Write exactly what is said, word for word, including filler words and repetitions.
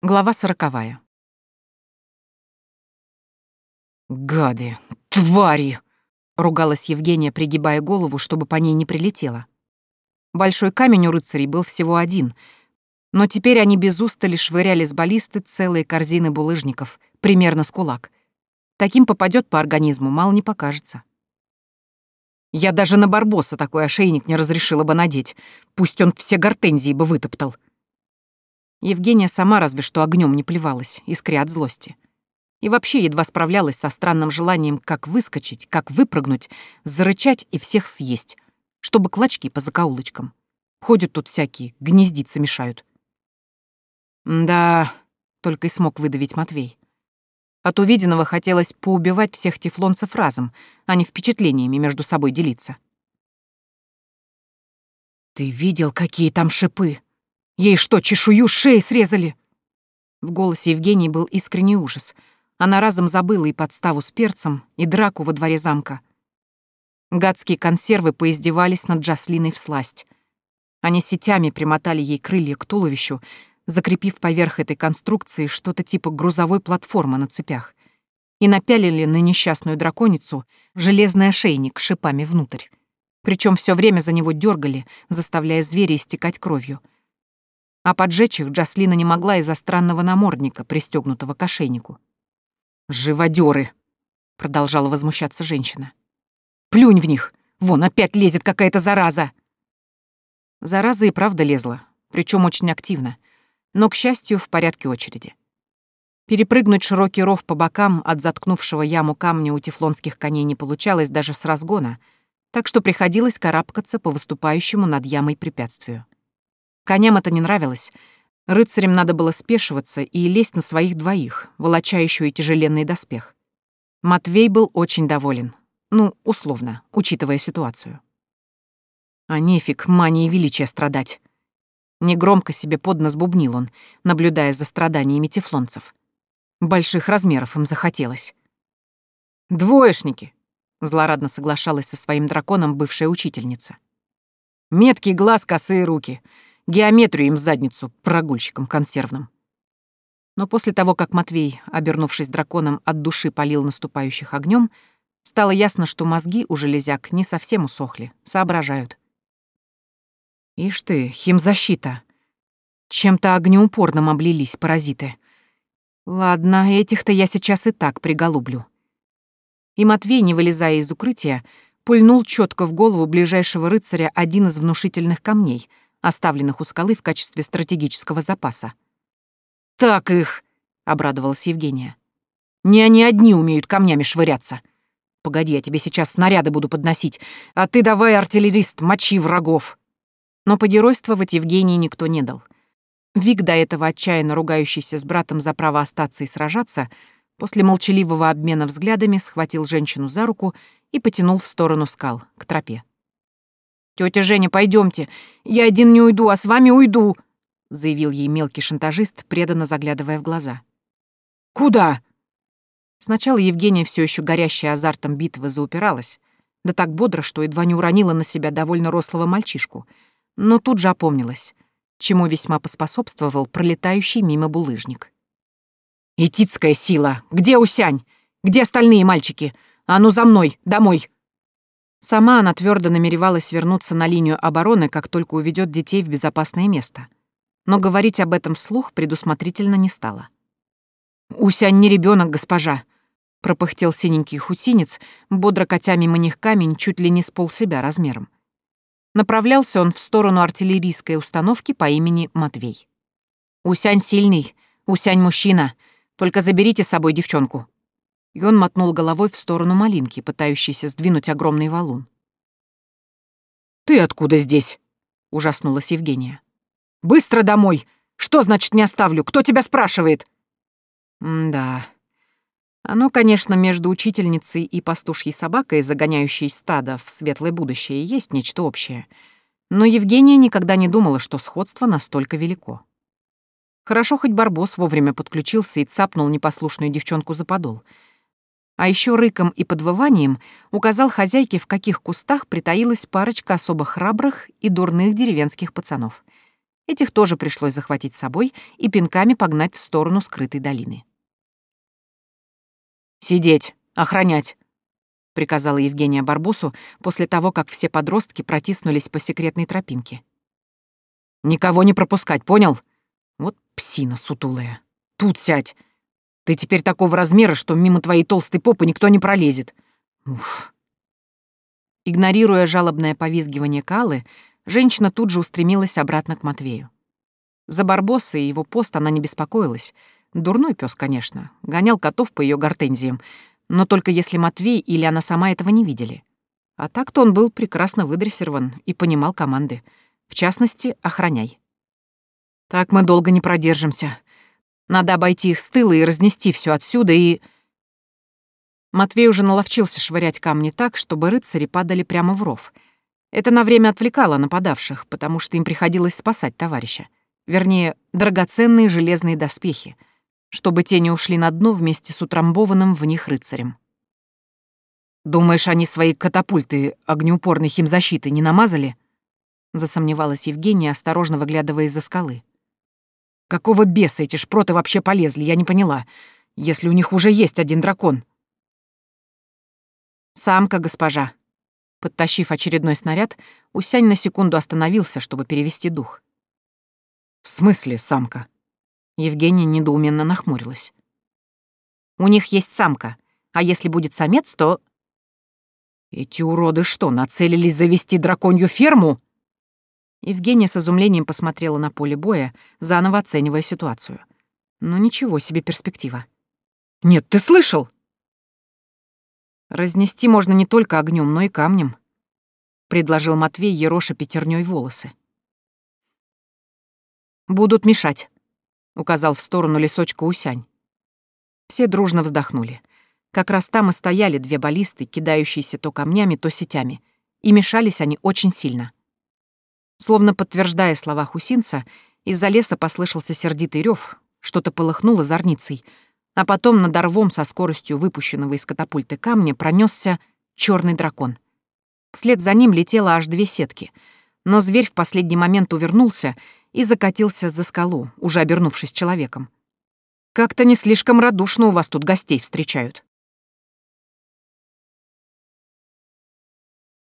Глава сороковая. «Гады! Твари!» — ругалась Евгения, пригибая голову, чтобы по ней не прилетело. Большой камень у рыцарей был всего один, но теперь они без устали швыряли с баллисты целые корзины булыжников, примерно с кулак. Таким попадет по организму, мало не покажется. Я даже на Барбоса такой ошейник не разрешила бы надеть, пусть он все гортензии бы вытоптал. Евгения сама разве что огнем не плевалась, искря от злости. И вообще едва справлялась со странным желанием как выскочить, как выпрыгнуть, зарычать и всех съесть, чтобы клочки по закоулочкам. Ходят тут всякие, гнездиться мешают. «Да», — только и смог выдавить Матвей. От увиденного хотелось поубивать всех тефлонцев разом, а не впечатлениями между собой делиться. «Ты видел, какие там шипы? Ей что, чешую с шеи срезали?» В голосе Евгении был искренний ужас. Она разом забыла и подставу с перцем, и драку во дворе замка. Гадские консервы поиздевались над Джаслиной всласть. Они сетями примотали ей крылья к туловищу, закрепив поверх этой конструкции что-то типа грузовой платформы на цепях, и напялили на несчастную драконицу железный ошейник с шипами внутрь. Причем все время за него дергали, заставляя зверя истекать кровью. А поджечь их Джаслина не могла из-за странного намордника, пристегнутого к ошейнику. «Живодеры!» — продолжала возмущаться женщина. «Плюнь в них! Вон, опять лезет какая-то зараза!» Зараза и правда лезла, причем очень активно, но, к счастью, в порядке очереди. Перепрыгнуть широкий ров по бокам от заткнувшего яму камня у тефлонских коней не получалось даже с разгона, так что приходилось карабкаться по выступающему над ямой препятствию. Коням это не нравилось. Рыцарям надо было спешиваться и лезть на своих двоих, волоча еще и тяжеленный доспех. Матвей был очень доволен. Ну, условно, учитывая ситуацию. А нефиг манией величия страдать. Негромко себе под нос бубнил он, наблюдая за страданиями тефлонцев. Больших размеров им захотелось. «Двоечники!» — злорадно соглашалась со своим драконом бывшая учительница. «Меткий глаз, косые руки. Геометрию им в задницу, прогульщикам консервным». Но после того, как Матвей, обернувшись драконом, от души полил наступающих огнем, стало ясно, что мозги у железяк не совсем усохли, соображают. Ишь ты, химзащита. Чем-то огнеупорным облились паразиты. Ладно, этих-то я сейчас и так приголублю. И Матвей, не вылезая из укрытия, пульнул четко в голову ближайшего рыцаря один из внушительных камней, оставленных у скалы в качестве стратегического запаса. «Так их!» — обрадовалась Евгения. «Не они одни умеют камнями швыряться. Погоди, я тебе сейчас снаряды буду подносить, а ты давай, артиллерист, мочи врагов!» Но погеройствовать Евгении никто не дал. Вик, до этого отчаянно ругающийся с братом за право остаться и сражаться, после молчаливого обмена взглядами схватил женщину за руку и потянул в сторону скал, к тропе. «Тётя Женя, пойдёмте. Я один не уйду, а с вами уйду», — заявил ей мелкий шантажист, преданно заглядывая в глаза. «Куда?» Сначала Евгения, всё ещё горящая азартом битвы, заупиралась, да так бодро, что едва не уронила на себя довольно рослого мальчишку, но тут же опомнилась, чему весьма поспособствовал пролетающий мимо булыжник. «Этицкая сила! Где Усянь? Где остальные мальчики? А ну за мной, домой!» Сама она твердо намеревалась вернуться на линию обороны, как только уведет детей в безопасное место. Но говорить об этом вслух предусмотрительно не стала. «Усянь не ребенок, госпожа!» — пропыхтел синенький хусинец, бодро катя мимо них камень чуть ли не с полсебя размером. Направлялся он в сторону артиллерийской установки по имени Матвей. «Усянь сильный, Усянь мужчина, только заберите с собой девчонку». И он мотнул головой в сторону малинки, пытающейся сдвинуть огромный валун. «Ты откуда здесь?» — ужаснулась Евгения. «Быстро домой! Что значит не оставлю? Кто тебя спрашивает?» М-да. Оно, конечно, между учительницей и пастушьей собакой, загоняющей стадо в светлое будущее, есть нечто общее. Но Евгения никогда не думала, что сходство настолько велико. Хорошо, хоть Барбос вовремя подключился и цапнул непослушную девчонку за подол. А еще рыком и подвыванием указал хозяйке, в каких кустах притаилась парочка особо храбрых и дурных деревенских пацанов. Этих тоже пришлось захватить с собой и пинками погнать в сторону скрытой долины. «Сидеть, охранять», — приказала Евгения Барбусу после того, как все подростки протиснулись по секретной тропинке. «Никого не пропускать, понял? Вот псина сутулая. Тут сядь. Ты теперь такого размера, что мимо твоей толстой попы никто не пролезет. Уф». Игнорируя жалобное повизгивание Калы, женщина тут же устремилась обратно к Матвею. За Барбоса и его пост она не беспокоилась. Дурной пес, конечно, гонял котов по ее гортензиям, но только если Матвей или она сама этого не видели. А так-то он был прекрасно выдрессирован и понимал команды. В частности, охраняй. Так мы долго не продержимся. Надо обойти их с тыла и разнести все отсюда, и... Матвей уже наловчился швырять камни так, чтобы рыцари падали прямо в ров. Это на время отвлекало нападавших, потому что им приходилось спасать товарища. Вернее, драгоценные железные доспехи, чтобы те не ушли на дно вместе с утрамбованным в них рыцарем. «Думаешь, они свои катапульты огнеупорной химзащиты не намазали?» — засомневалась Евгения, осторожно выглядывая из-за скалы. «Какого беса эти шпроты вообще полезли, я не поняла, если у них уже есть один дракон?» «Самка, госпожа». Подтащив очередной снаряд, Усянь на секунду остановился, чтобы перевести дух. «В смысле самка?» Евгения недоуменно нахмурилась. «У них есть самка, а если будет самец, то...» «Эти уроды что, нацелились завести драконью ферму?» Евгения с изумлением посмотрела на поле боя, заново оценивая ситуацию. Ну ничего себе перспектива. «Нет, ты слышал?» «Разнести можно не только огнем, но и камнем», — предложил Матвей, ероша пятерней волосы. «Будут мешать», — указал в сторону лесочка Усянь. Все дружно вздохнули. Как раз там и стояли две баллисты, кидающиеся то камнями, то сетями, и мешались они очень сильно. Словно подтверждая слова хусинца, из-за леса послышался сердитый рев, что-то полыхнуло зорницей, а потом над рвом со скоростью выпущенного из катапульты камня пронесся черный дракон. Вслед за ним летело аж две сетки, но зверь в последний момент увернулся и закатился за скалу, уже обернувшись человеком. «Как-то не слишком радушно у вас тут гостей встречают».